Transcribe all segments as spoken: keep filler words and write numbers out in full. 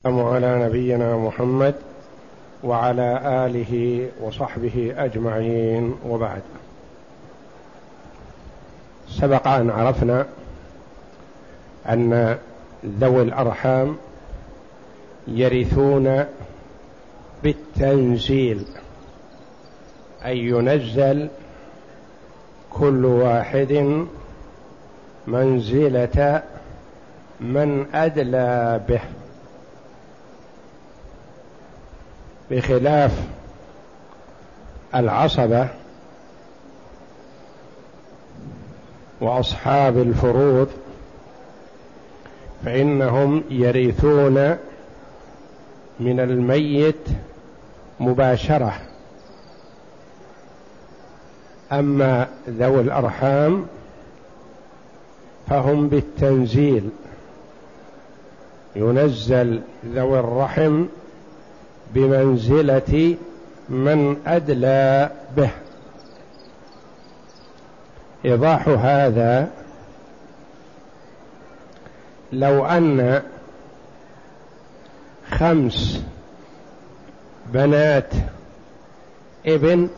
على نبينا محمد وعلى آله وصحبه أجمعين، وبعد. سبق أن عرفنا أن ذوي الأرحام يرثون بالتنزيل، أي ينزل كل واحد منزلة من أدلى به، بخلاف العصبة وأصحاب الفروض فإنهم يرثون من الميت مباشرة، أما ذوي الأرحام فهم بالتنزيل، ينزل ذوي الرحم بمنزلة من أدلى به. إيضاح هذا: لو أن خمس بنات ابن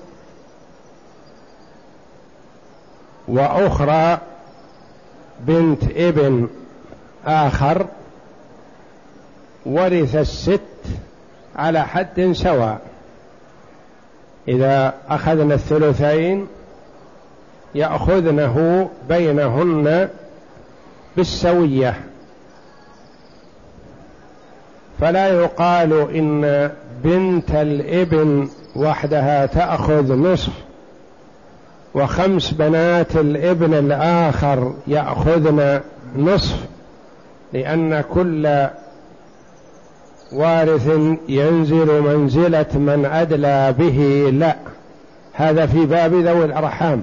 وأخرى بنت ابن آخر ورث الست على حد سواء، إذا أخذنا الثلثين يأخذنه بينهن بالسوية، فلا يقال إن بنت الابن وحدها تأخذ نصف وخمس بنات الابن الآخر يأخذن نصف، لأن كل وارث ينزل منزلة من أدلى به، لا، هذا في باب ذوي الأرحام.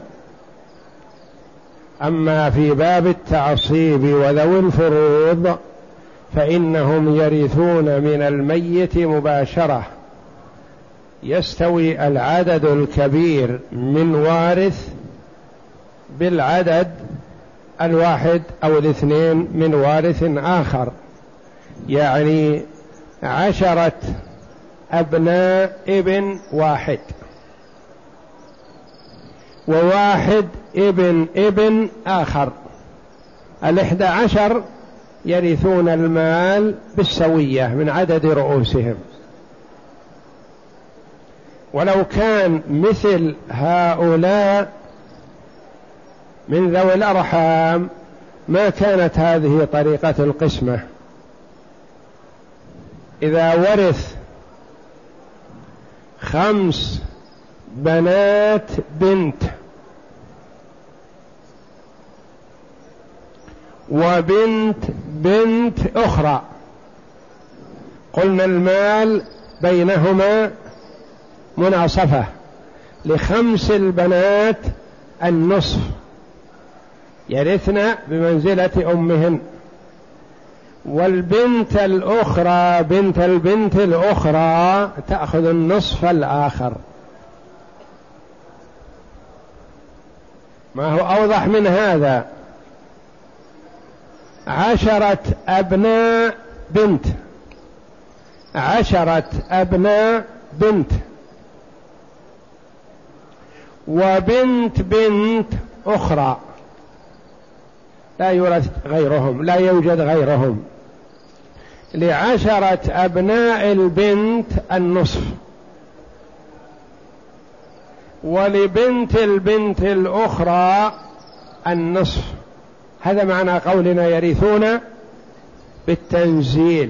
أما في باب التعصيب وذوي الفروض فإنهم يرثون من الميت مباشرة، يستوي العدد الكبير من وارث بالعدد الواحد أو الاثنين من وارث آخر، يعني عشرة أبناء ابن واحد وواحد ابن ابن آخر، الإحدى عشر يرثون المال بالسوية من عدد رؤوسهم. ولو كان مثل هؤلاء من ذوي الأرحام ما كانت هذه طريقة القسمة. إذا ورث خمس بنات بنت وبنت بنت أخرى، قلنا المال بينهما مناصفة، لخمس البنات النصف، يرثن بمنزلة أمهن، والبنت الأخرى بنت البنت الأخرى تأخذ النصف الآخر. ما هو أوضح من هذا؟ عشرة أبناء بنت، عشرة أبناء بنت وبنت بنت أخرى، لا يورث غيرهم، لا يوجد غيرهم، لعشرة أبناء البنت النصف، ولبنت البنت الأخرى النصف. هذا معنى قولنا يرثون بالتنزيل.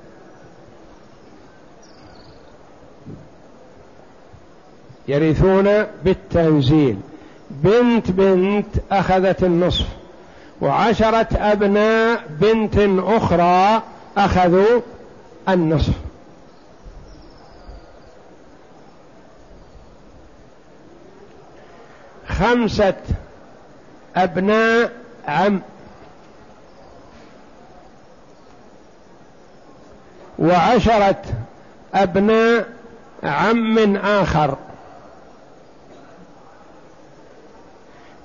يرثون بالتنزيل، بنت بنت أخذت النصف، وعشرة أبناء بنت أخرى أخذوا النصف. خمسة أبناء عم وعشرة أبناء عم آخر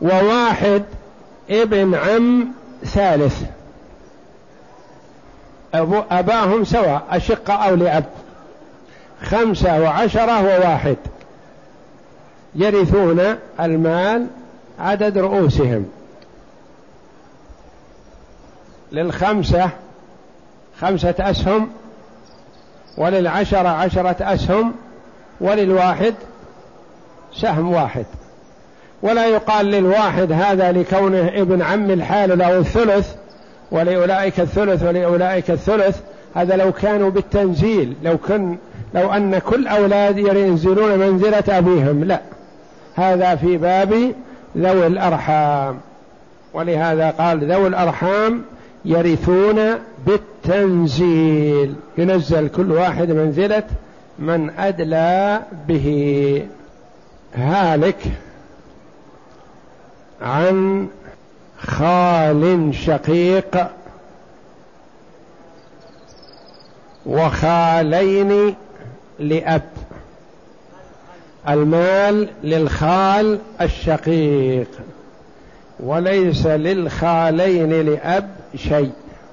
وواحد ابن عم ثالث، أباهم سواء أشقة أو لأب، خمسة وعشرة وواحد يرثون المال عدد رؤوسهم. للخمسة خمسة أسهم، وللعشرة عشرة أسهم، وللواحد سهم واحد. ولا يقال للواحد هذا لكونه ابن عم الحال له الثلث ولأولئك الثلث ولأولئك الثلث، هذا لو كانوا بالتنزيل، لو كن لو أن كل أولاد ينزلون منزلة أبيهم، لا، هذا في باب ذوي الأرحام. ولهذا قال ذوي الأرحام يرثون بالتنزيل، ينزل كل واحد منزلة من أدلى به. هالك عن خال شقيق وخالين لأب. المال للخال الشقيق، وليس للخالين لأب شيء،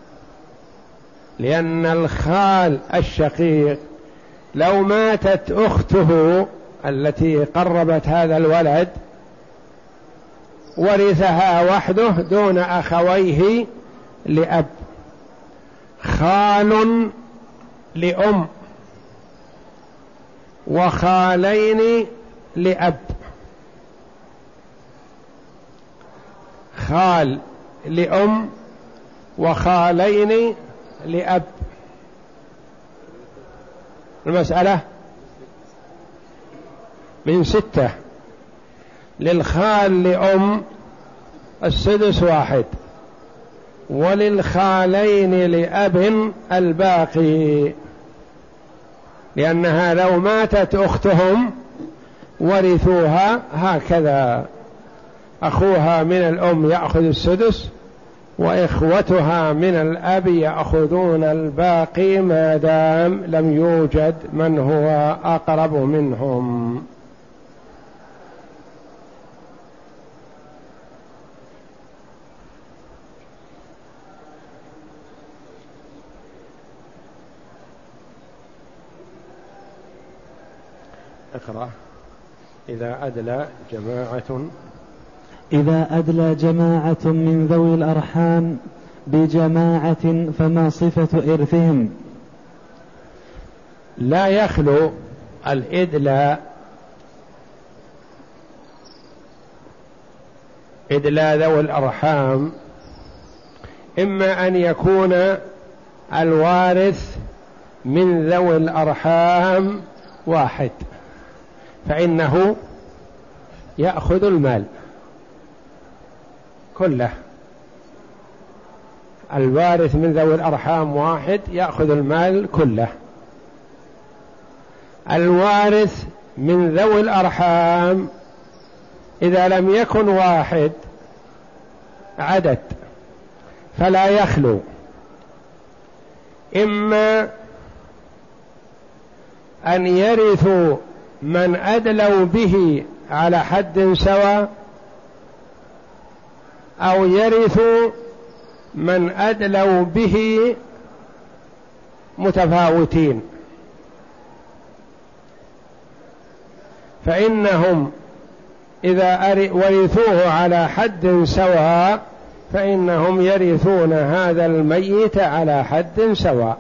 لأن الخال الشقيق لو ماتت أخته التي قربت هذا الولد ورثها وحده دون أخويه لأب. خال لأم وخالين لأب. خال لأم وخالين لأب. المسألة من ستة. للخال لأم السدس واحد، وللخالين لأب الباقي، لأنها لو ماتت أختهم ورثوها هكذا، أخوها من الأم يأخذ السدس، وإخوتها من الأب يأخذون الباقي ما دام لم يوجد من هو أقرب منهم. اقرأ. إذا أدلى جماعة إذا أدلى جماعة من ذوي الأرحام بجماعة فما صفة إرثهم؟ لا يخلو الإدلاء إدلاء ذوي الأرحام إما أن يكون الوارث من ذوي الأرحام واحد فإنه يأخذ المال كله. الوارث من ذوي الأرحام واحد يأخذ المال كله. الوارث من ذوي الأرحام إذا لم يكن واحد عدد فلا يخلو، إما أن يرثوا من أدلوا به على حد سواء، أو يرثوا من أدلوا به متفاوتين، فإنهم إذا ورثوه على حد سواء فإنهم يرثون هذا الميت على حد سواء.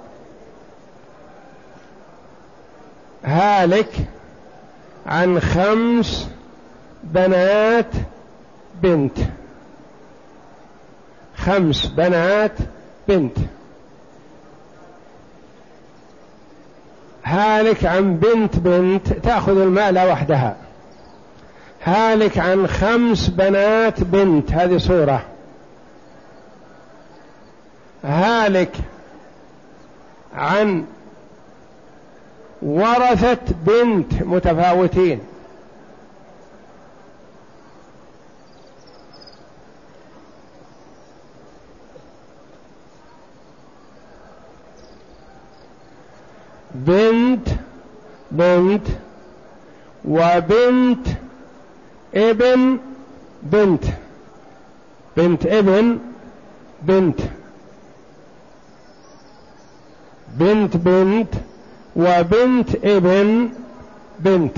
هالك عن خمس بنات بنت، خمس بنات بنت. هالك عن بنت بنت تأخذ المال وحدها. هالك عن خمس بنات بنت، هذه صورة. هالك عن ورثة بنت متفاوتين، بنت بنت وبنت ابن بنت، بنت ابن بنت. بنت بنت وبنت ابن بنت،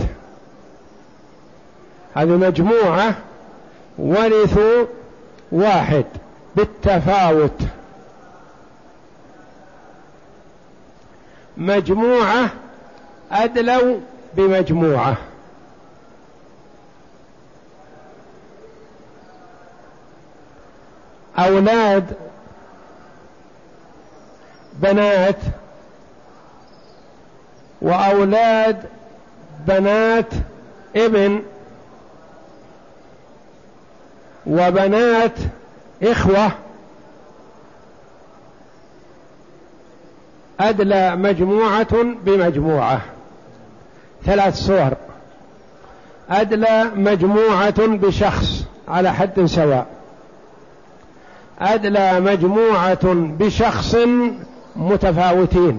هذه مجموعة ورثوا واحد بالتفاوت. مجموعة أدلوا بمجموعة، أولاد بنات وأولاد بنات ابن وبنات إخوة أدلى مجموعة بمجموعة. ثلاث صور: أدلى مجموعة بشخص على حد سواء، أدلى مجموعة بشخص متفاوتين،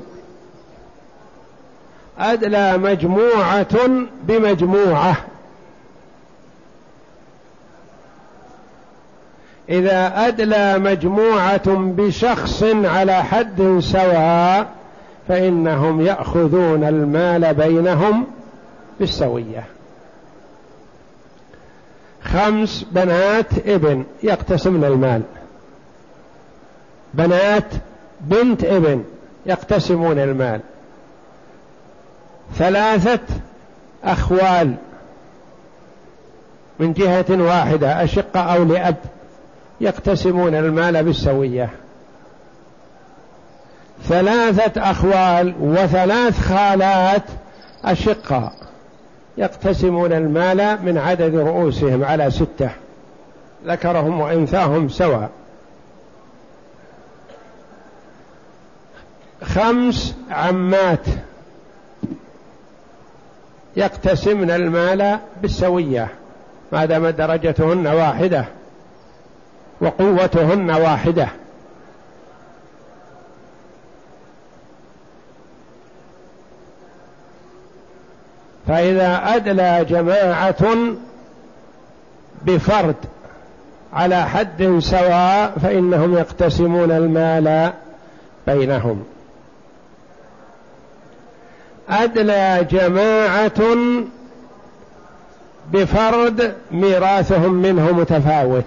أدلى مجموعة بمجموعة. إذا أدلى مجموعة بشخص على حد سواء فإنهم يأخذون المال بينهم بالسوية. خمس بنات ابن يقتسمن المال، بنات بنت ابن يقتسمون المال. ثلاثة أخوال من جهة واحدة أشقة أو لأب يقتسمون المال بالسوية. ثلاثة أخوال وثلاث خالات أشقة يقتسمون المال من عدد رؤوسهم على ستة، ذكرهم وأنثاهم سواء. خمس عمات يقتسمن المال بالسوية ما دام درجتهن واحدة وقوتهن واحدة. فإذا أدلى جماعة بفرد على حد سواء فإنهم يقتسمون المال بينهم. أدلى جماعة بفرد ميراثهم منه متفاوت،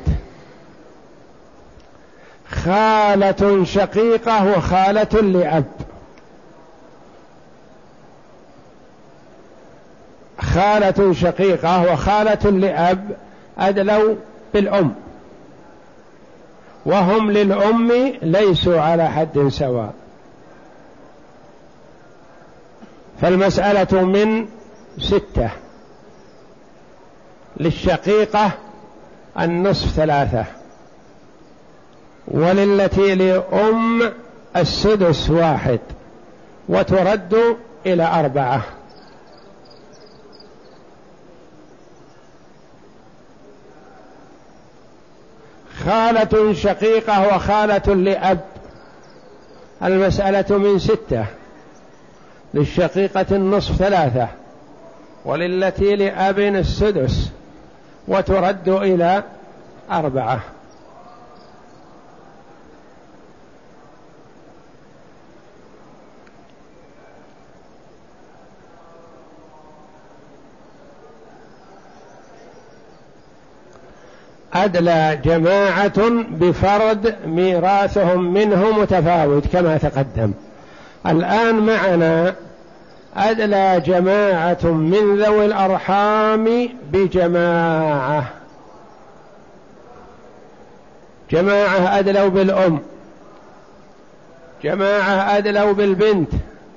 خالة شقيقة وخالة لأب، خالة شقيقة وخالة لأب أدلوا بالأم، وهم للأم ليسوا على حد سواء. فالمسألة من ستة: للشقيقة النصف ثلاثة، وللتي لأم السدس واحد، وترد إلى أربعة. خالة شقيقة وخالة لأب المسألة من ستة: للشقيقة النصف ثلاثة، وللتي لأب السدس، وترد إلى أربعة. أدلى جماعة بفرد ميراثهم منه متفاوت كما تقدم. الآن معنا أدلى جماعة من ذوي الأرحام بجماعة. جماعة أدلوا بالأم، جماعة أدلوا بالبنت،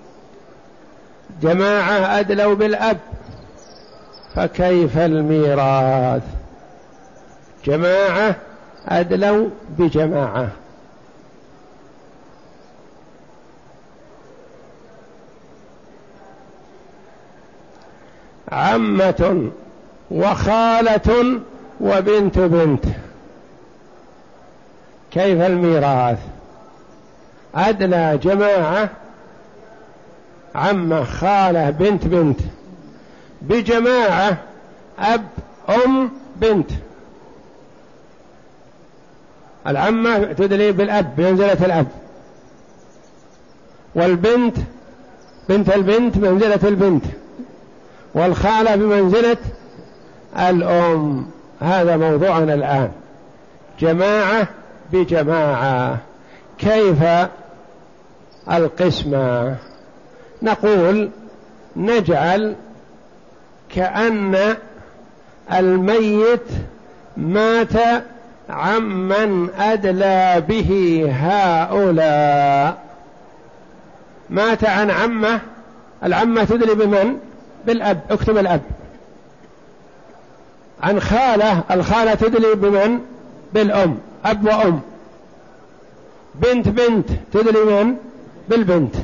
جماعة أدلوا بالأب، فكيف الميراث؟ جماعة أدلوا بجماعة. عمة وخالة وبنت بنت، كيف الميراث؟ أدلى جماعة عمة خالة بنت بنت بجماعة أب أم بنت. العمة تدلي بالأب بمنزلة الأب، والبنت بنت البنت بمنزلة البنت، والخالة بمنزلة الأم. هذا موضوعنا الآن، جماعة بجماعة. كيف القسمة؟ نقول نجعل كأن الميت مات عمن أدلى به هؤلاء. مات عن عمه، العمة تدلي بمن؟ بالأب، اكتب الأب. عن خالة، الخالة تدلي بمن؟ بالأم، أب وأم. بنت بنت تدلي من؟ بالبنت.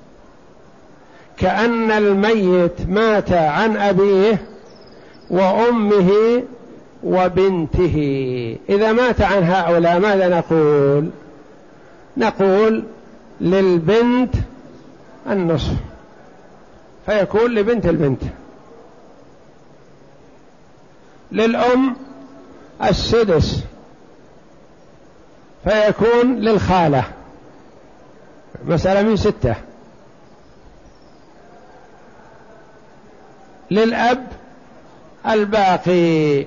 كأن الميت مات عن أبيه وأمه وبنته. إذا مات عن هؤلاء ماذا نقول؟ نقول للبنت النصف، فيكون لبنت البنت. للأم السدس، فيكون للخالة. مسألة من ستة. للأب الباقي،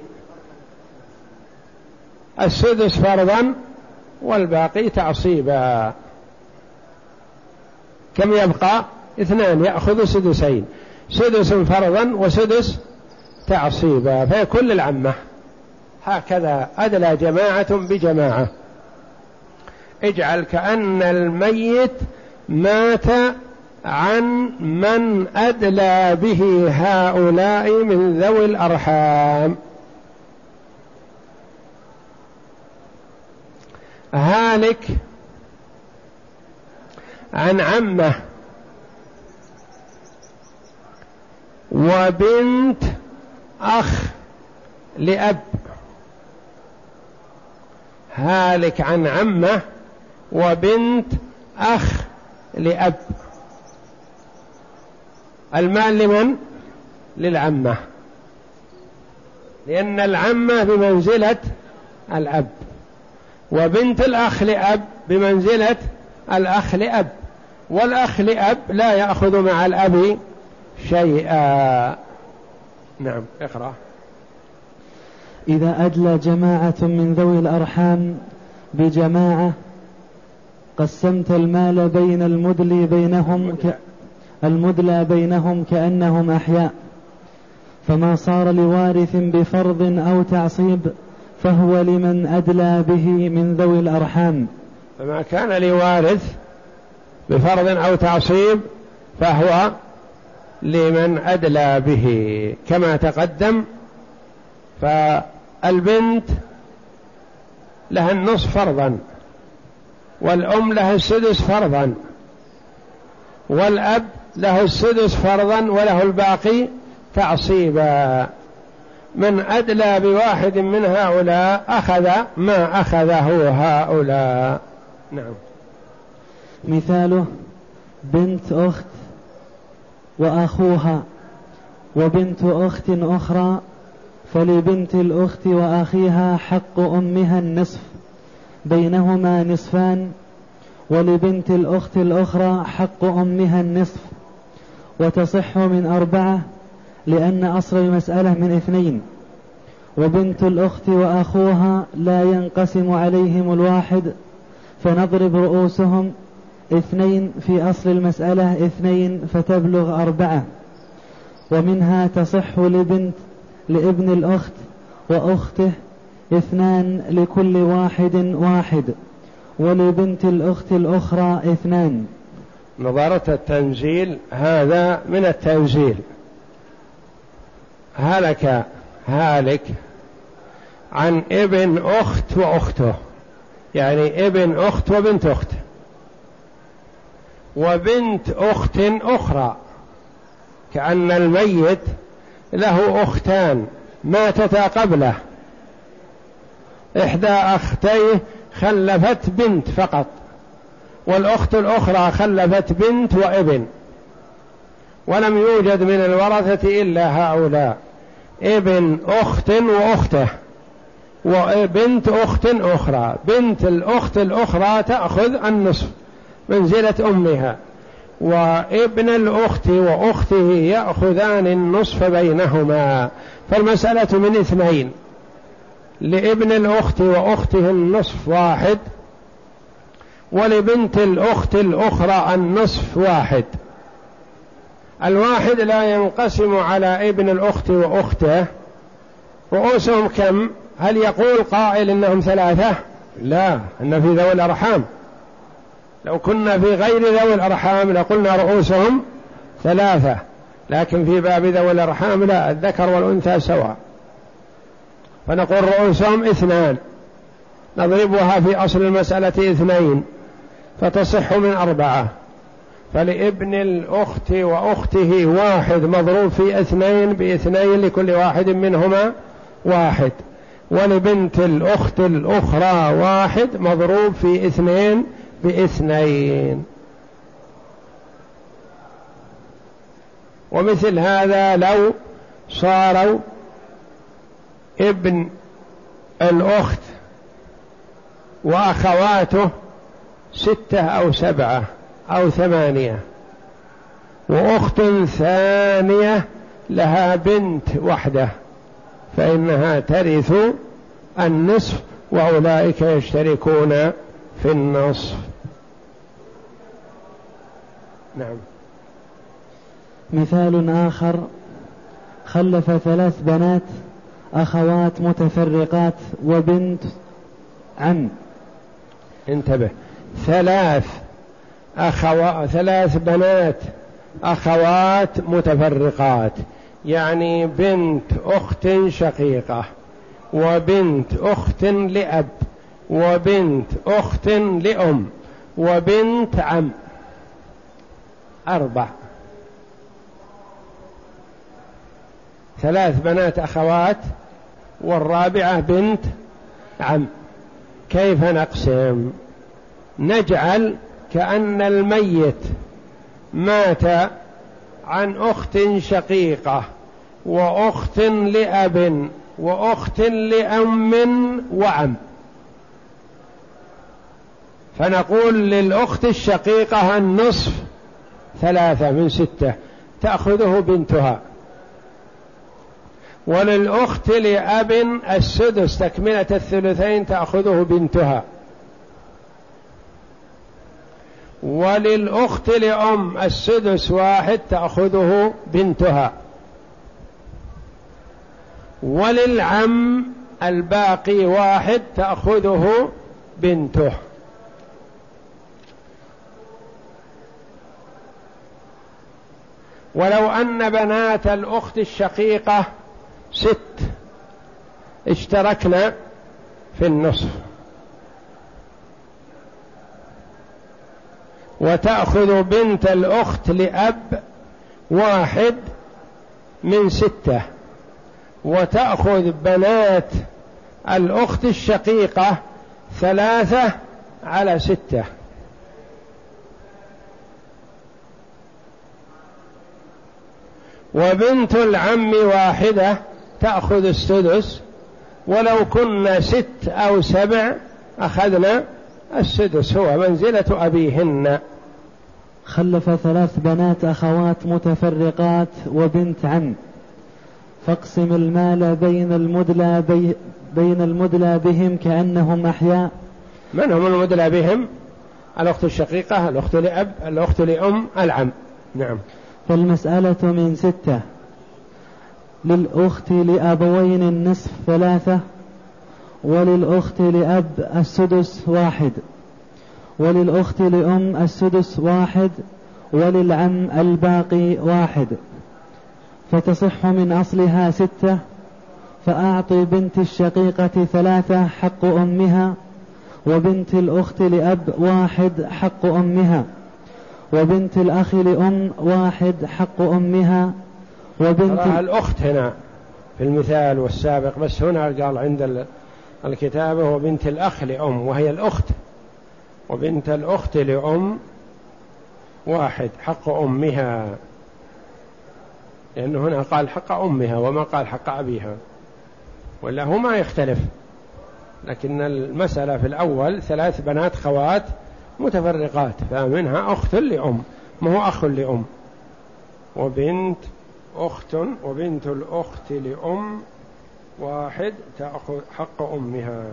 السدس فرضا والباقي تعصيبا. كم يبقى؟ اثنان، يأخذ سدسين، سدس فرضا وسدس تعصيبا، فيكون للعمة. هكذا أدلى جماعة بجماعة. اجعل كأن الميت مات عن من أدلى به هؤلاء من ذوي الأرحام. هالك عن عمه وبنت أخ لأب. هالك عن عمه وبنت أخ لأب. المال لمن؟ للعمة، لأن العمة بمنزلة الأب، وبنت الأخ لأب بمنزلة الأخ لأب، والأخ لأب لا يأخذ مع الأب شيئا. نعم، اقرأ. إذا أدلى جماعة من ذوي الأرحام بجماعة قسمت المال بين المدلي بينهم ك... المدلى بينهم كأنهم أحياء، فما صار لوارث بفرض أو تعصيب فهو لمن أدلى به من ذوي الأرحام. فما كان لوارث بفرض أو تعصيب فهو لمن أدلى به كما تقدم. فالبنت لها النصف فرضا، والأم لها السدس فرضا، والأب له السدس فرضا وله الباقي تعصيبا. من أدلى بواحد من هؤلاء أخذ ما أخذه هؤلاء. نعم. مثاله بنت أخت وأخوها وبنت أخت أخرى، فلبنت الأخت وأخيها حق أمها النصف، بينهما نصفان، ولبنت الأخت الأخرى حق أمها النصف، وتصح من أربعة لأن أصل المسألة من اثنين. وبنت الأخت وأخوها لا ينقسم عليهم الواحد، فنضرب رؤوسهم اثنين في أصل المسألة اثنين فتبلغ أربعة. ومنها تصح لبنت لابن الأخت وأخته اثنان لكل واحد واحد، ولبنت الأخت الأخرى اثنان. نظرت التنزيل، هذا من التنزيل. هلك هالك عن ابن أخت وأخته، يعني ابن أخت وبنت أخت، وبنت أخت أخرى، كأن الميت له أختان ماتتا قبله، إحدى أختيه خلفت بنت فقط، والأخت الأخرى خلفت بنت وابن، ولم يوجد من الورثة إلا هؤلاء: ابن أخت وأخته وبنت أخت أخرى. بنت الأخت الأخرى تأخذ النصف منزلة أمها، وابن الأخت وأخته يأخذان النصف بينهما، فالمسألة من اثنين، لابن الأخت وأخته النصف واحد، ولبنت الأخت الأخرى النصف واحد. الواحد لا ينقسم على ابن الأخت وأخته. رؤوسهم كم؟ هل يقول قائل إنهم ثلاثة؟ لا، إن في ذوي الأرحام. لو كنا في غير ذوي الأرحام لقلنا رؤوسهم ثلاثة، لكن في باب ذوي الأرحام لا، الذكر والأنثى سواء، فنقول رؤوسهم اثنان، نضربها في أصل المسألة اثنين فتصح من أربعة. فلابن الأخت وأخته واحد مضروب في اثنين باثنين لكل واحد منهما واحد، ولبنت الأخت الأخرى واحد مضروب في اثنين باثنين. ومثل هذا لو صاروا ابن الأخت وأخواته ستة أو سبعة أو ثمانية، وأخت ثانية لها بنت وحده، فإنها ترث النصف، وأولئك يشتركون في النصف. نعم. مثال آخر: خلف ثلاث بنات أخوات متفرقات وبنت عم. انتبه، ثلاث أخوات، ثلاث بنات أخوات متفرقات، يعني بنت أخت شقيقة، وبنت أخت لأب، وبنت أخت لأم، وبنت عم، أربع. ثلاث بنات أخوات والرابعة بنت عم. كيف نقسم؟ نجعل كأن الميت مات عن أخت شقيقة وأخت لأب وأخت لأم وعم، فنقول للأخت الشقيقة النصف، ثلاثة من ستة تأخذه بنتها، وللأخت لأب السدس تكملة الثلثين تأخذه بنتها، وللأخت لأم السدس واحد تأخذه بنتها، وللعم الباقي واحد تأخذه بنته. ولو أن بنات الأخت الشقيقة ست اشتركنا في النصف، وتأخذ بنت الأخت لأب واحد من ستة، وتأخذ بنات الأخت الشقيقة ثلاثة على ستة، وبنت العم واحدة تأخذ السدس، ولو كنا ست أو سبع أخذنا السدس، هو منزلة أبيهن. خلف ثلاث بنات أخوات متفرقات وبنت عم، فاقسم المال بين المدلى بي بين المدلى بهم كأنهم أحياء. من هم المدلى بهم؟ الأخت الشقيقة، الأخت لأب، الأخت لأم، العم. نعم. فالمسألة من ستة: للأخت لأبوين النصف ثلاثة، وللأخت لأب السدس واحد، وللأخت لأم السدس واحد، وللعم الباقي واحد، فتصح من أصلها ستة. فأعطي بنت الشقيقة ثلاثة حق أمها، وبنت الأخت لأب واحد حق أمها، وبنت الأخ لأم واحد حق أمها، وبنت الأخت هنا في المثال والسابق، بس هنا قال عند الكتابة وبنت الأخ لأم، وهي الأخت، وبنت الأخت لأم واحد حق أمها، لأنه هنا قال حق أمها وما قال حق أبيها، ولا هو ما يختلف. لكن المسألة في الأول ثلاث بنات خوات متفرقات، فمنها أخت لأم، ما هو أخ لأم. وبنت أخت وبنت الأخت لأم واحد تأخذ حق أمها.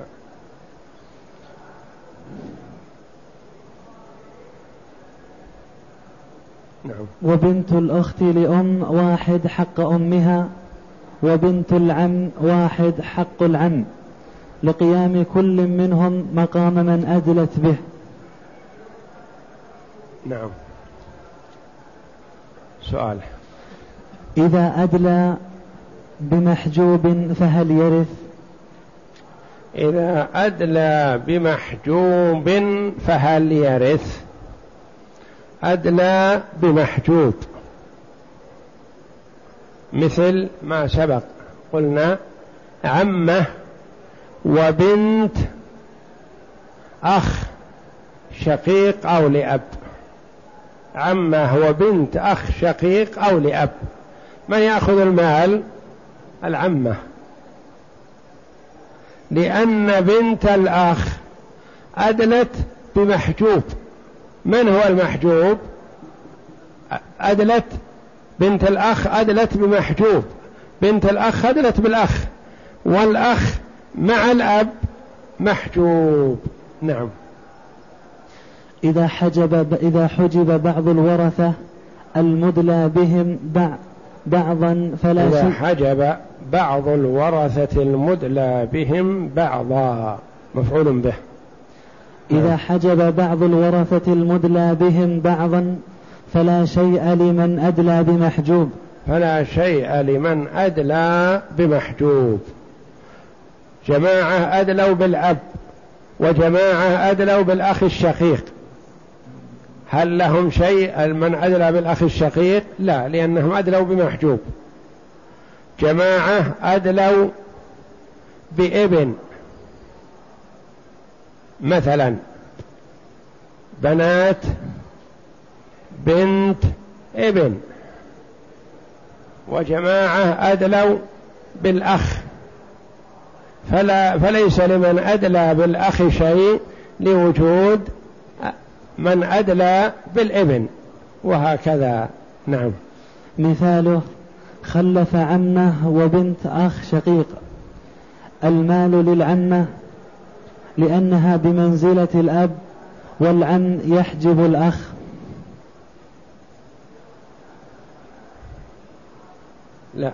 نعم. وبنت الأخت لأم واحد حق أمها، وبنت العم واحد حق العم، لقيام كل منهم مقام من أدلت به. نعم. سؤال: إذا أدلى بمحجوب فهل يرث؟ إذا أدلى بمحجوب فهل يرث؟ أدلى بمحجوب مثل ما سبق، قلنا عمه وبنت أخ شقيق أو لأب. عمه وبنت أخ شقيق أو لأب، من يأخذ المال؟ العمة، لأن بنت الأخ أدلت بمحجوب. من هو المحجوب؟ أدلت بنت الأخ أدلت بمحجوب، بنت الأخ أدلت بالأخ، والأخ مع الأب محجوب. نعم. إذا حجب إذا حجب بعض الورثة المدلى بهم بعضا فلا إذا شيء. حجب بعض الورثة المدلى بهم بعضا، مفعول به. إذا حجب بعض الورثة المدلى بهم بعضا فلا شيء لمن أدلى بمحجوب. فلا شيء لمن أدلى بمحجوب. جماعة أدلوا بالأب وجماعة أدلوا بالأخ الشقيق، هل لهم شيء من أدلى بالأخ الشقيق؟ لا، لأنهم أدلوا بمحجوب. جماعة أدلوا بابن، مثلا بنات بنت ابن، وجماعة أدلوا بالأخ، فلا فليس لمن أدلى بالأخ شيء لوجود من أدلى بالابن، وهكذا. نعم. مثاله: خلف عمه وبنت أخ شقيق، المال للعمة لأنها بمنزلة الأب، والعم يحجب الأخ. لا،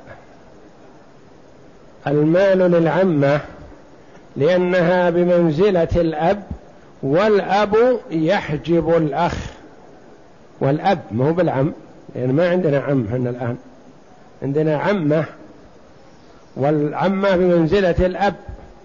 المال للعمة لأنها بمنزلة الأب، والأب يحجب الأخ. والأب ما هو بالعم، لأن ما عندنا عم هنا الآن، عندنا عمة، والعمة بمنزلة الأب،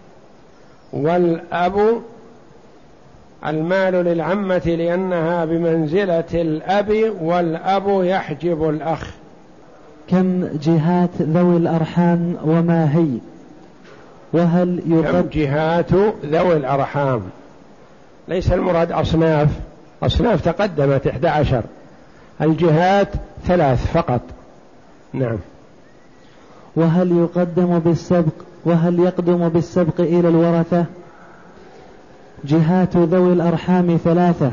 والأب المال للعمة لأنها بمنزلة الأب، والأب يحجب الأخ. كم جهات ذوي الأرحام وما هي؟ وهل يقدم؟ كم جهات ذوي الأرحام؟ ليس المراد أصناف، أصناف تقدمت إحدى عشر، الجهات ثلاث فقط. نعم. وهل يقدم بالسبق وهل يقدم بالسبق إلى الورثة؟ جهات ذوي الأرحام ثلاثة،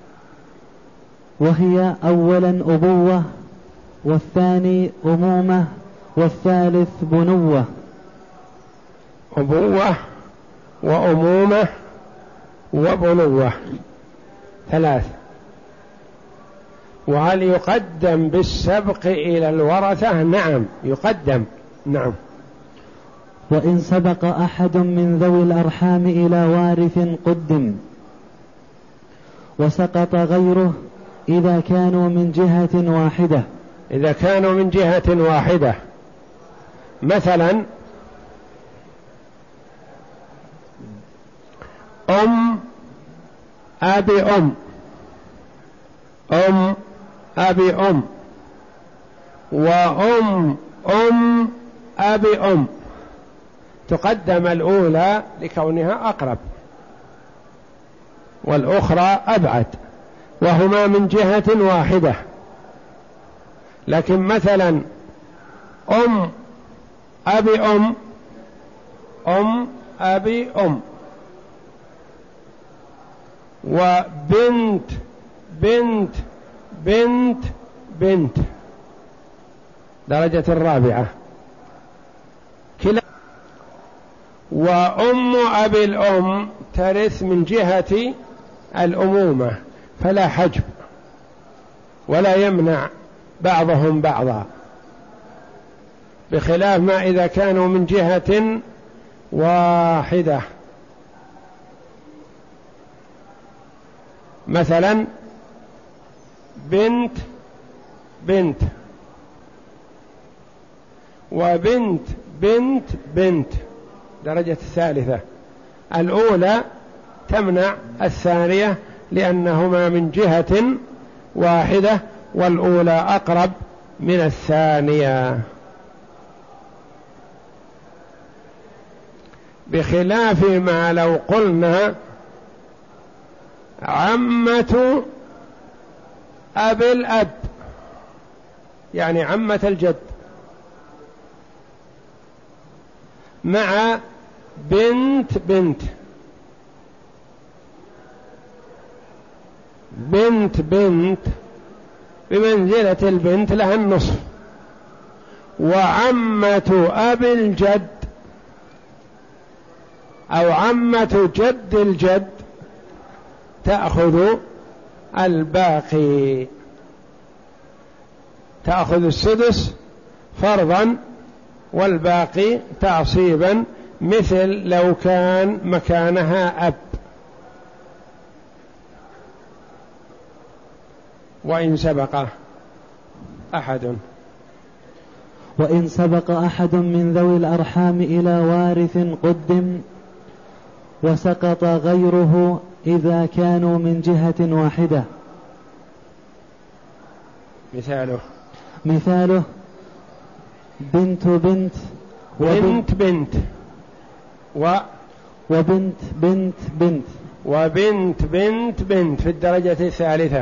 وهي: أولا أبوة، والثاني أمومة، والثالث بنوة. أبوة وأمومة وبنوة ثلاث. وهل يقدم بالسبق إلى الورثة؟ نعم يقدم. نعم. وإن سبق أحد من ذوي الأرحام إلى وارث قدم، وسقط غيره إذا كانوا من جهة واحدة. إذا كانوا من جهة واحدة، مثلا أم أبي أم، أم أبي أم، وأم أم أبي أم، تقدم الأولى لكونها أقرب والأخرى أبعد، وهما من جهة واحدة. لكن مثلا أم أبي أم، أم أبي أم، وبنت بنت بنت بنت درجة الرابعة كلا. وأم أبي الأم ترث من جهة الأمومة فلا حجب ولا يمنع بعضهم بعضا، بخلاف ما إذا كانوا من جهة واحدة. مثلا بنت بنت وبنت بنت بنت درجة الثالثة، الأولى تمنع الثانية لأنهما من جهة واحدة والأولى أقرب من الثانية، بخلاف ما لو قلنا عمة أبي الأب يعني عمة الجد مع بنت بنت بنت بنت بمنزلة البنت لها النصف، وعمة أبي الجد أو عمة جد الجد تأخذ الباقي، تأخذ السدس فرضا والباقي تعصيبا، مثل لو كان مكانها أب. وإن سبق أحد وإن سبق أحد من ذوي الأرحام إلى وارث قدم وسقط غيره إذا كانوا من جهة واحدة. مثاله مثاله بنت بنت بنت بنت و وبنت بنت بنت وبنت بنت بنت في الدرجة الثالثة.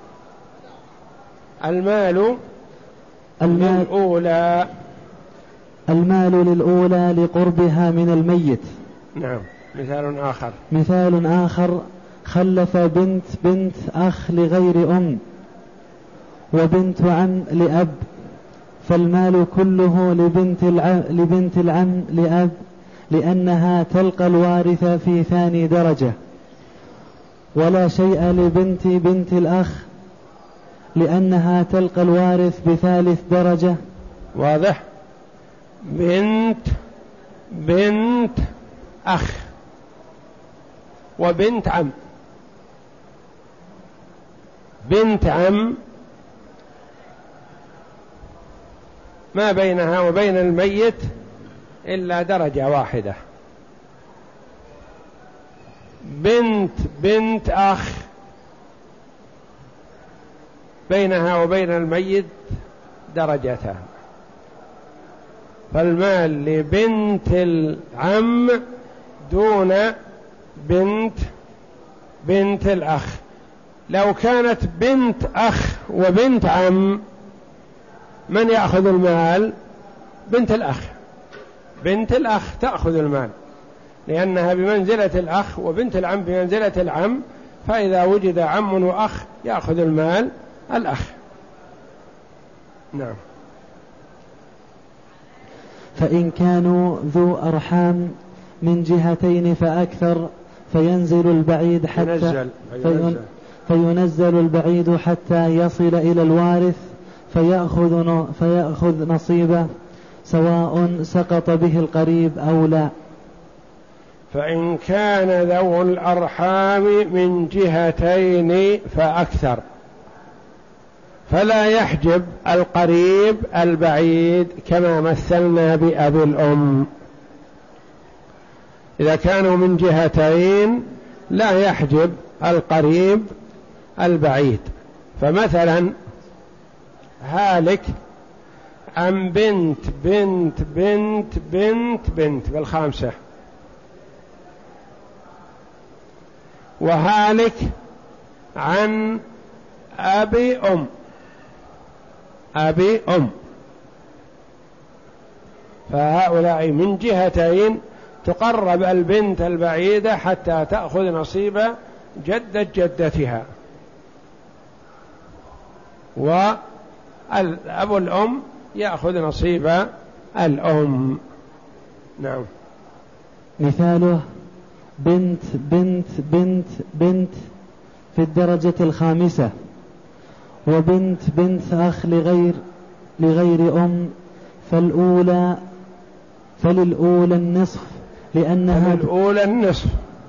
المال المال للأولى المال للأولى لقربها من الميت. نعم. مثال آخر مثال آخر خلف بنت بنت أخ لغير أم وبنت عم لأب، فالمال كله لبنت العم, لبنت العم لأب، لأنها تلقى الوارث في ثاني درجة، ولا شيء لبنت بنت الأخ لأنها تلقى الوارث بثالث درجة. واضح؟ بنت بنت أخ وبنت عم. بنت عم ما بينها وبين الميت إلا درجة واحدة. بنت بنت أخ بينها وبين الميت درجتان، فالمال لبنت العم دون بنت بنت الأخ. لو كانت بنت أخ وبنت عم من يأخذ المال؟ بنت الأخ. بنت الأخ تأخذ المال لأنها بمنزلة الأخ، وبنت العم بمنزلة العم، فإذا وجد عم وأخ يأخذ المال الأخ. نعم. فإن كانوا ذو أرحام من جهتين فأكثر فينزل البعيد حتى ينزل. فين فينزل البعيد حتى يصل إلى الوارث فيأخذ فيأخذ نصيبه سواء سقط به القريب أو لا. فإن كان ذو الأرحام من جهتين فأكثر فلا يحجب القريب البعيد كما مثلنا بأبي الأم. إذا كانوا من جهتين لا يحجب القريب البعيد. فمثلا هالك عن بنت بنت بنت بنت بنت بالخامسة، وهالك عن أبي أم أبي أم، فهؤلاء من جهتين تقرب البنت البعيدة حتى تأخذ نصيب جدة جدتها. والأب الأم يأخذ نصيب الأم. نعم. مثاله بنت بنت بنت بنت في الدرجة الخامسة، وبنت بنت أخ لغير لغير أم، فالأولى فللأولى النصف لأنها فللأولى النصف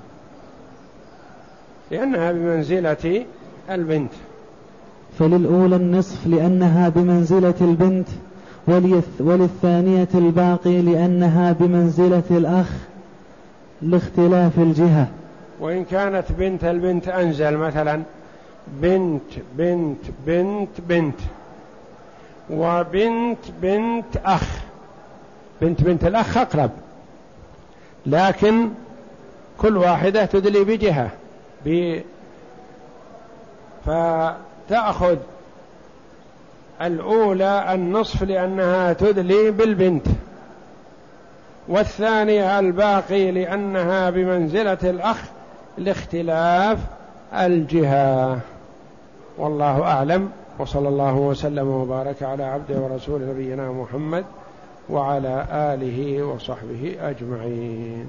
لأنها بمنزلة البنت فللأولى النصف لأنها بمنزلة البنت، وللثانية الباقي لأنها بمنزلة الأخ لاختلاف الجهة. وإن كانت بنت البنت أنزل، مثلا بنت بنت بنت بنت وبنت بنت أخ، بنت بنت الأخ أقرب، لكن كل واحدة تدلي بجهة ب... فتأخذ الأولى النصف لأنها تدلي بالبنت، والثانية الباقي لأنها بمنزلة الأخ لاختلاف الجهة. والله أعلم، وصلى الله وسلم وبارك على عبده ورسول نبينا محمد وعلى آله وصحبه أجمعين.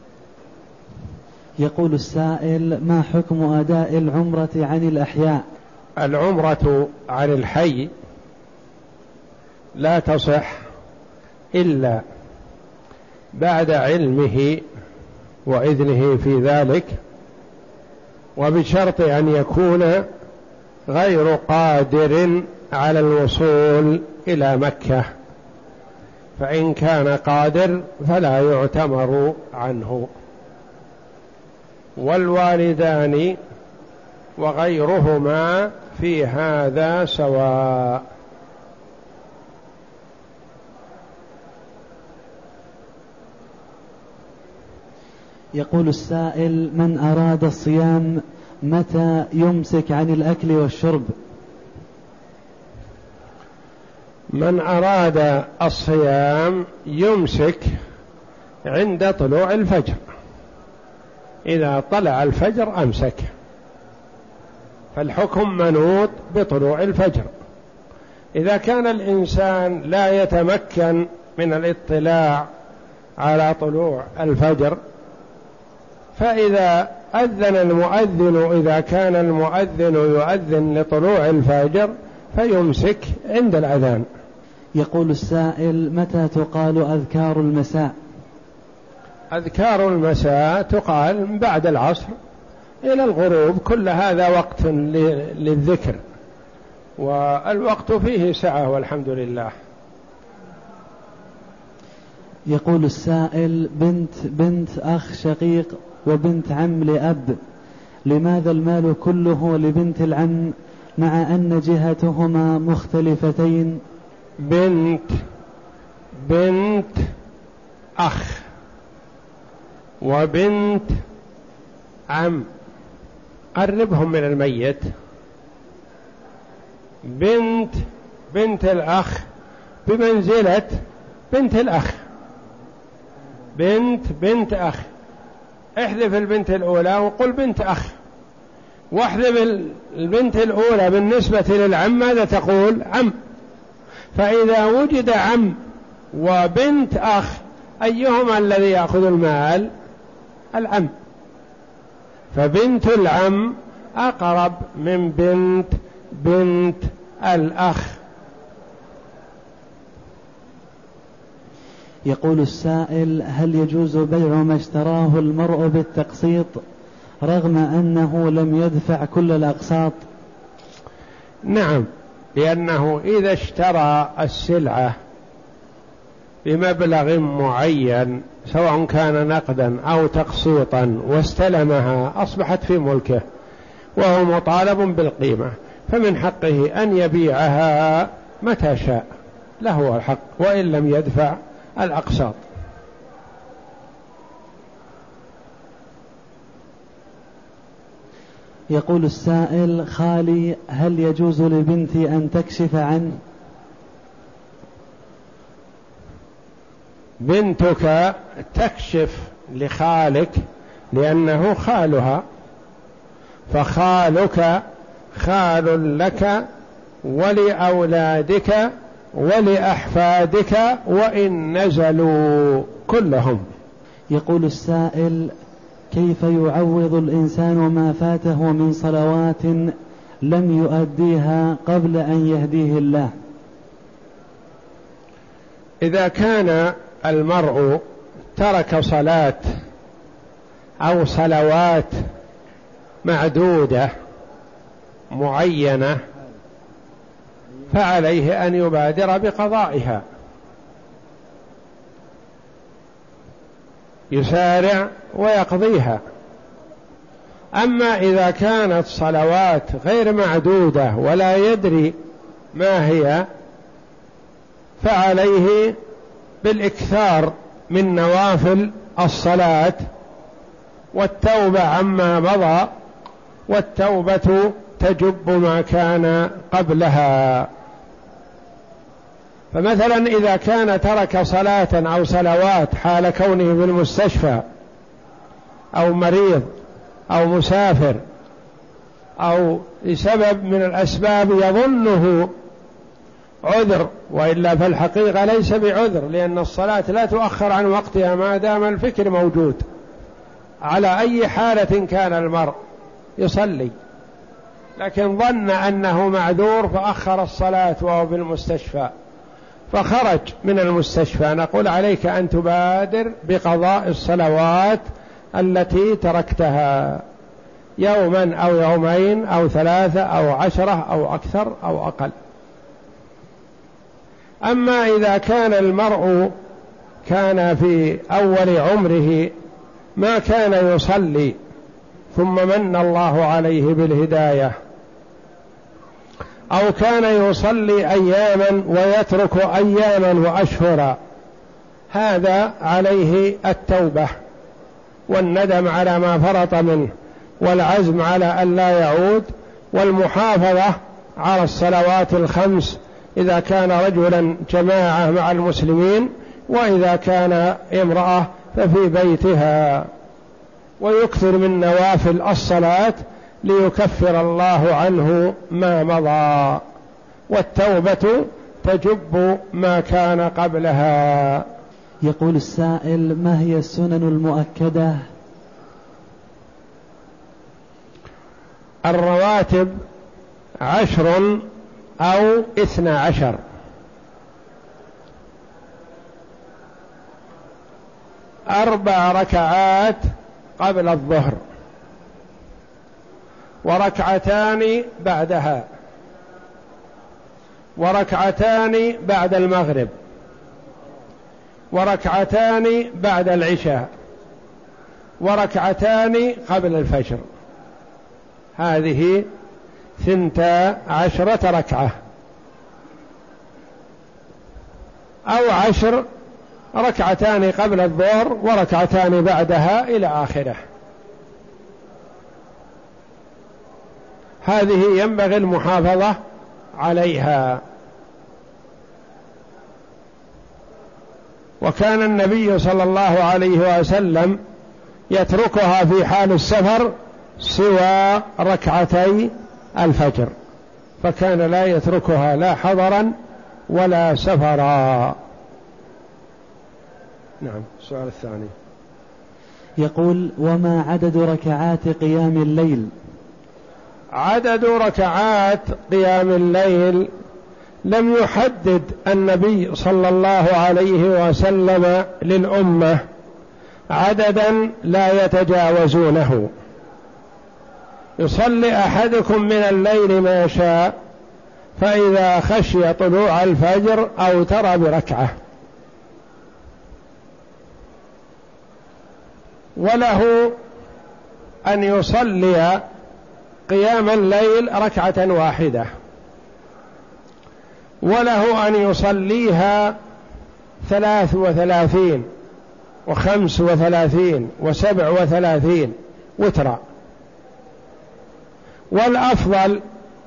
يقول السائل: ما حكم أداء العمرة عن الأحياء؟ العمرة عن الحي لا تصح إلا بعد علمه وإذنه في ذلك، وبشرط أن يكون غير قادر على الوصول إلى مكة، فإن كان قادر فلا يعتمر عنه. والوالدان وغيرهما في هذا سواء. يقول السائل: من أراد الصيام متى يمسك عن الأكل والشرب؟ من أراد الصيام يمسك عند طلوع الفجر، إذا طلع الفجر أمسك، فالحكم منوط بطلوع الفجر. إذا كان الإنسان لا يتمكن من الاطلاع على طلوع الفجر، فإذا أذن المؤذن، إذا كان المؤذن يؤذن لطلوع الفجر فيمسك عند الأذان. يقول السائل: متى تقال أذكار المساء؟ أذكار المساء تقال بعد العصر إلى الغروب، كل هذا وقت للذكر، والوقت فيه سعة والحمد لله. يقول السائل: بنت بنت أخ شقيق وبنت عم لأب، لماذا المال كله لبنت العم مع أن جهتهما مختلفتين؟ بنت بنت أخ وبنت عم قربهم من الميت. بنت بنت الأخ بمنزلة بنت الأخ، بنت بنت أخ، احذف البنت الأولى وقل بنت أخ، واحذف البنت الأولى بالنسبة للعم ماذا تقول؟ عم. فإذا وجد عم وبنت أخ أيهما الذي يأخذ المال؟ العم، فبنت العم أقرب من بنت بنت الأخ. يقول السائل: هل يجوز بيع ما اشتراه المرء بالتقسيط رغم أنه لم يدفع كل الأقساط؟ نعم، لأنه إذا اشترى السلعة بمبلغ معين سواء كان نقدا أو تقسيطا واستلمها أصبحت في ملكه وهو مطالب بالقيمة، فمن حقه أن يبيعها متى شاء، له الحق وإن لم يدفع الأقساط. يقول السائل: خالي هل يجوز لبنتي أن تكشف عنه؟ بنتك تكشف لخالك لأنه خالها، فخالك خال لك ولأولادك ولأحفادك وإن نزلوا كلهم. يقول السائل: كيف يعوض الإنسان ما فاته من صلوات لم يؤديها قبل أن يهديه الله؟ إذا كان المرء ترك صلاة أو صلوات معدودة معينة فعليه أن يبادر بقضائها، يسارع ويقضيها. أما إذا كانت صلوات غير معدودة ولا يدري ما هي فعليه بالإكثار من نوافل الصلاة والتوبة عما مضى، والتوبة تجب ما كان قبلها. فمثلا إذا كان ترك صلاة أو صلوات حال كونه في المستشفى أو مريض أو مسافر أو لسبب من الأسباب يظنه عذر، وإلا فالحقيقة ليس بعذر، لأن الصلاة لا تؤخر عن وقتها ما دام الفكر موجود. على أي حالة كان المرء يصلي، لكن ظن أنه معذور فأخر الصلاة وهو في المستشفى فخرج من المستشفى، نقول عليك أن تبادر بقضاء الصلوات التي تركتها يوما أو يومين أو ثلاثة أو عشرة أو أكثر أو أقل. أما إذا كان المرء كان في أول عمره ما كان يصلي ثم من الله عليه بالهداية، أو كان يصلي أياما ويترك أياما وأشهرا، هذا عليه التوبة والندم على ما فرط منه والعزم على أن لا يعود، والمحافظة على الصلوات الخمس إذا كان رجلا جماعة مع المسلمين، وإذا كان امرأة ففي بيتها، ويكثر من نوافل الصلاة ليكفر الله عنه ما مضى، والتوبة تجب ما كان قبلها. يقول السائل: ما هي السنن المؤكدة؟ الرواتب عشر أو اثنى عشر. أربع ركعات قبل الظهر، وركعتان بعدها، وركعتان بعد المغرب، وركعتان بعد العشاء، وركعتان قبل الفجر. هذه ثنتا عشرة ركعة، أو عشر، ركعتان قبل الظهر وركعتان بعدها إلى آخره. هذه ينبغي المحافظة عليها. وكان النبي صلى الله عليه وسلم يتركها في حال السفر سوى ركعتي الفجر، فكان لا يتركها لا حضرا ولا سفرا. نعم. السؤال الثاني يقول: وما عدد ركعات قيام الليل؟ عدد ركعات قيام الليل لم يحدد النبي صلى الله عليه وسلم للأمة عددا لا يتجاوزونه. يصلي أحدكم من الليل ما شاء، فإذا خشي طلوع الفجر أوتر بركعة. وله أن يصلي قيام الليل ركعة واحدة، وله أن يصليها ثلاث وثلاثين وخمس وثلاثين وسبع وثلاثين وترا. والأفضل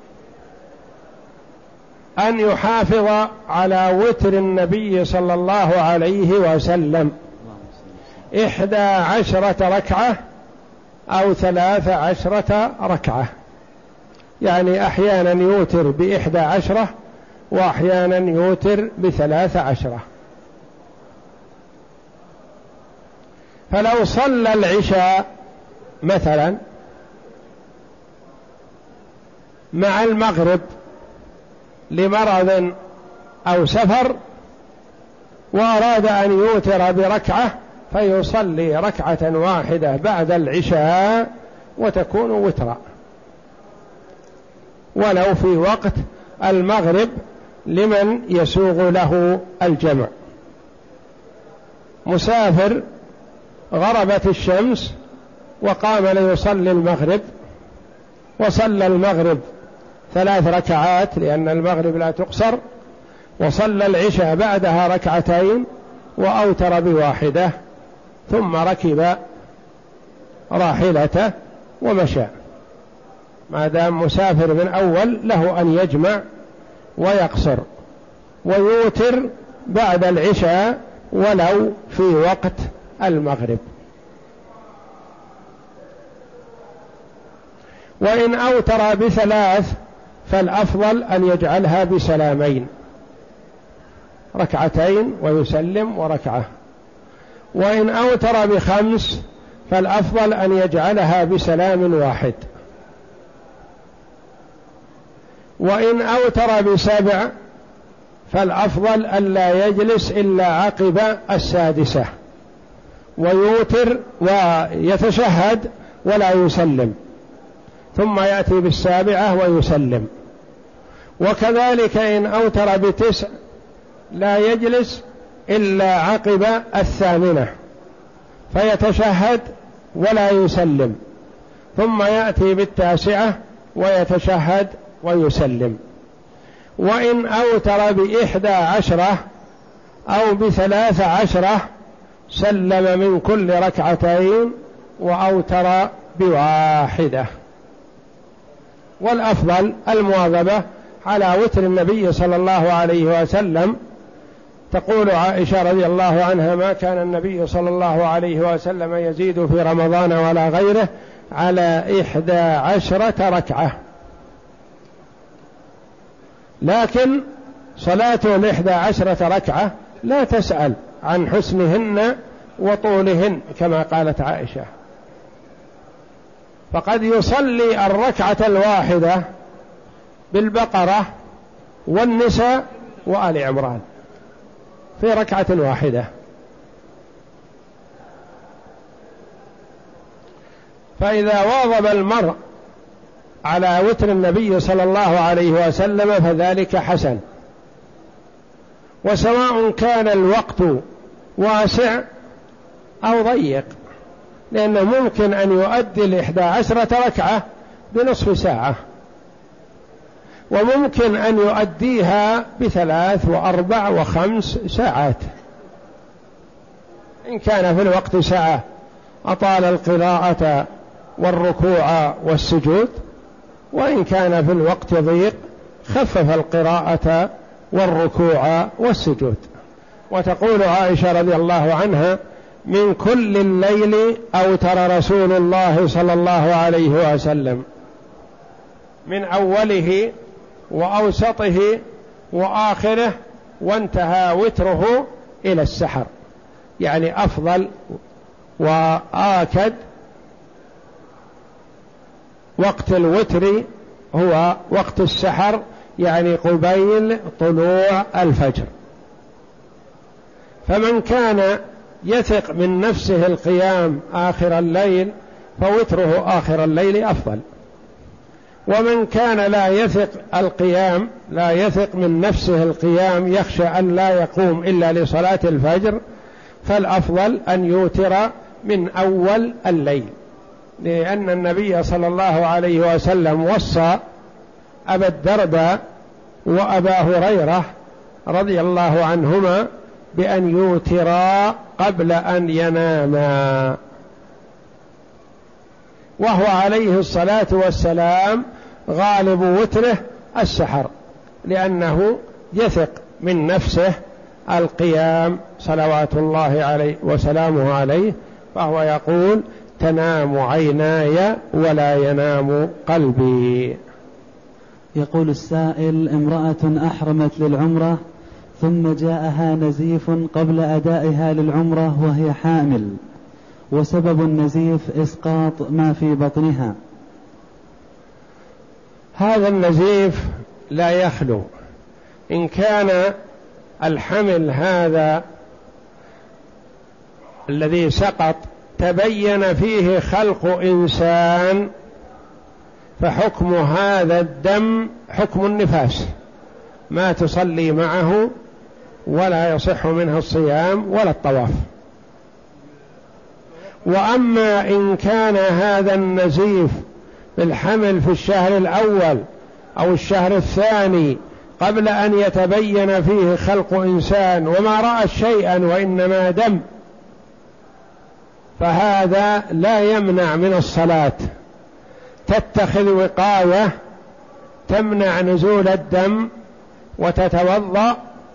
أن يحافظ على وتر النبي صلى الله عليه وسلم إحدى عشرة ركعة أو ثلاث عشرة ركعة، يعني أحيانا يوتر بإحدى عشرة وأحيانا يوتر بثلاث عشرة. فلو صلى العشاء مثلا مع المغرب لمرض أو سفر وأراد أن يوتر بركعة، فيصلي ركعة واحدة بعد العشاء وتكون وترا، ولو في وقت المغرب لمن يسوغ له الجمع. مسافر غربت الشمس وقام ليصلي المغرب، وصلى المغرب ثلاث ركعات لأن المغرب لا تقصر، وصلى العشاء بعدها ركعتين وأوتر بواحدة، ثم ركب راحلته ومشى. ما دام مسافر من أول له أن يجمع ويقصر ويوتر بعد العشاء ولو في وقت المغرب. وإن أوتر بثلاث فالأفضل أن يجعلها بسلامين، ركعتين ويسلم وركعة. وإن أوتر بخمس فالأفضل أن يجعلها بسلام واحد. وإن أوتر بسبع فالأفضل ألا يجلس إلا عقب السادسة، ويوتر ويتشهد ولا يسلم، ثم يأتي بالسابعة ويسلم. وكذلك إن أوتر بتسع لا يجلس إلا عقب الثامنة فيتشهد ولا يسلم، ثم يأتي بالتاسعة ويتشهد ويسلم. وإن أوتر بإحدى عشرة أو بثلاث عشرة سلم من كل ركعتين وأوتر بواحدة. والأفضل المواظبة على وتر النبي صلى الله عليه وسلم. تقول عائشة رضي الله عنها: ما كان النبي صلى الله عليه وسلم يزيد في رمضان ولا غيره على إحدى عشرة ركعة. لكن صلاته الإحدى عشرة ركعة لا تسأل عن حسنهن وطولهن كما قالت عائشة، فقد يصلي الركعة الواحدة بالبقرة والنساء وآل عمران في ركعة واحدة. فإذا واظب المرء على وتر النبي صلى الله عليه وسلم فذلك حسن، وسواء كان الوقت واسع أو ضيق، لأنه ممكن أن يؤدي الإحدى عشرة ركعة بنصف ساعة، وممكن أن يؤديها بثلاث وأربع وخمس ساعات. إن كان في الوقت ساعة أطال القراءة والركوع والسجود، وإن كان في الوقت ضيق خفف القراءة والركوع والسجود. وتقول عائشة رضي الله عنها: من كل الليل أوتر رسول الله صلى الله عليه وسلم، من أوله وأوسطه وآخره، وانتهى وتره إلى السحر. يعني أفضل وآكد وقت الوتر هو وقت السحر، يعني قبيل طلوع الفجر. فمن كان يثق من نفسه القيام آخر الليل فوتره آخر الليل أفضل، ومن كان لا يثق القيام لا يثق من نفسه القيام، يخشى أن لا يقوم إلا لصلاة الفجر، فالأفضل أن يوتر من أول الليل، لأن النبي صلى الله عليه وسلم وصى أبا الدرداء وأبا هريرة رضي الله عنهما بأن يوترا قبل أن يناما، وهو عليه الصلاة والسلام غالب وتره السحر، لأنه يثق من نفسه القيام صلوات الله عليه وسلامه عليه، فهو يقول: تنام عيناي ولا ينام قلبي. يقول السائل: امرأة أحرمت للعمرة ثم جاءها نزيف قبل أدائها للعمرة وهي حامل، وسبب النزيف إسقاط ما في بطنها. هذا النزيف لا يخلو، إن كان الحمل هذا الذي سقط تبين فيه خلق إنسان فحكم هذا الدم حكم النفاس، ما تصلي معه ولا يصح منها الصيام ولا الطواف. وأما إن كان هذا النزيف بالحمل في الشهر الأول أو الشهر الثاني قبل أن يتبين فيه خلق إنسان وما رأى شيئا وإنما دم، فهذا لا يمنع من الصلاة، تتخذ وقاية تمنع نزول الدم وتتوضأ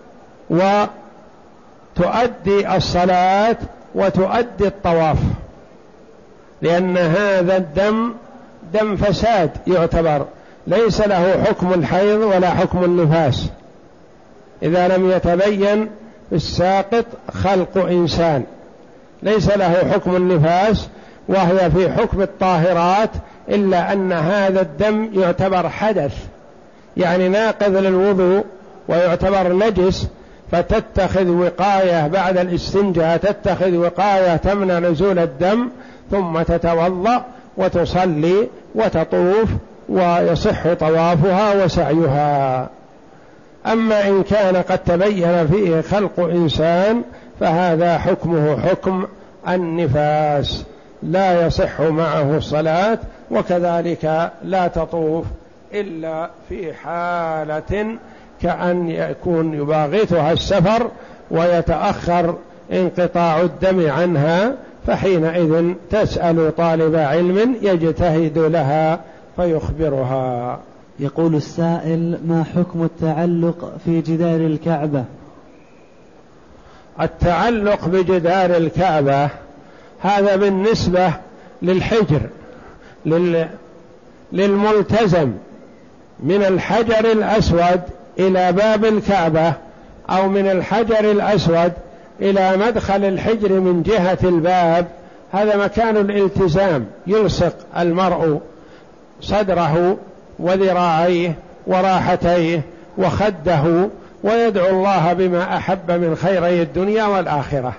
وتؤدي الصلاة وتؤدي الطواف، لأن هذا الدم دم فساد يعتبر، ليس له حكم الحيض ولا حكم النفاس إذا لم يتبين في الساقط خلق إنسان، ليس له حكم النفاس وهي في حكم الطاهرات، إلا أن هذا الدم يعتبر حدث يعني ناقض للوضوء ويعتبر نجس، فتتخذ وقاية بعد الاستنجاء، تتخذ وقاية تمنع نزول الدم، ثم تتوضأ وتصلي وتطوف ويصح طوافها وسعيها. أما إن كان قد تبين فيه خلق إنسان فهذا حكمه حكم النفاس، لا يصح معه الصلاة، وكذلك لا تطوف إلا في حالة كأن يكون يباغتها السفر ويتأخر انقطاع الدم عنها، فحينئذ تسأل طالب علم يجتهد لها فيخبرها. يقول السائل: ما حكم التعلق في جدار الكعبة؟ التعلق بجدار الكعبة هذا بالنسبة للحجر لل... للملتزم من الحجر الأسود إلى باب الكعبة، أو من الحجر الأسود إلى مدخل الحجر من جهة الباب، هذا مكان الالتزام، يلصق المرء صدره وذراعيه وراحتيه وخده ويدعو الله بما أحب من خيري الدنيا والآخرة.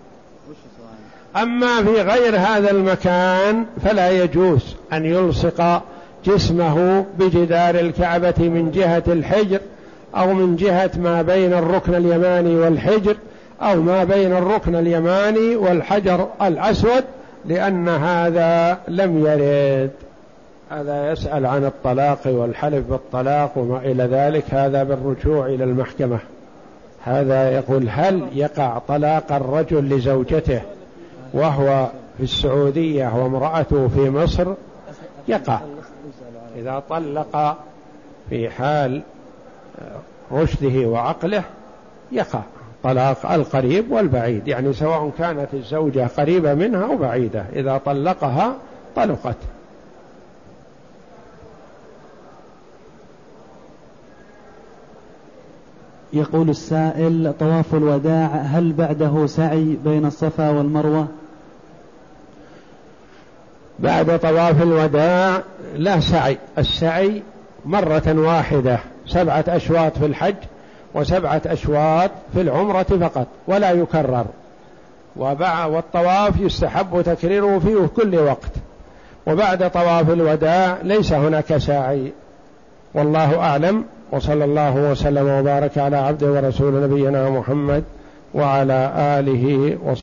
أما في غير هذا المكان فلا يجوز أن يلصق جسمه بجدار الكعبة من جهة الحجر، أو من جهة ما بين الركن اليماني والحجر، أو ما بين الركن اليماني والحجر الأسود، لأن هذا لم يرد. هذا يسأل عن الطلاق والحلف بالطلاق وما إلى ذلك، هذا بالرجوع إلى المحكمة. هذا يقول: هل يقع طلاق الرجل لزوجته وهو في السعودية وامرأته في مصر؟ يقع إذا طلق في حال رشده وعقله، يقع طلاق القريب والبعيد، يعني سواء كانت الزوجة قريبة منها أو بعيدة، إذا طلقها طلقت. يقول السائل: طواف الوداع هل بعده سعي بين الصفا والمروة؟ بعد طواف الوداع لا سعي، السعي مرة واحدة، سبعة أشواط في الحج وسبعة أشواط في العمرة فقط ولا يكرر، والطواف يستحب تكريره في كل وقت. وبعد طواف الوداع ليس هناك سعي، والله أعلم. وصلى الله وسلم وبارك على عبده ورسول نبينا محمد وعلى آله وصحبه.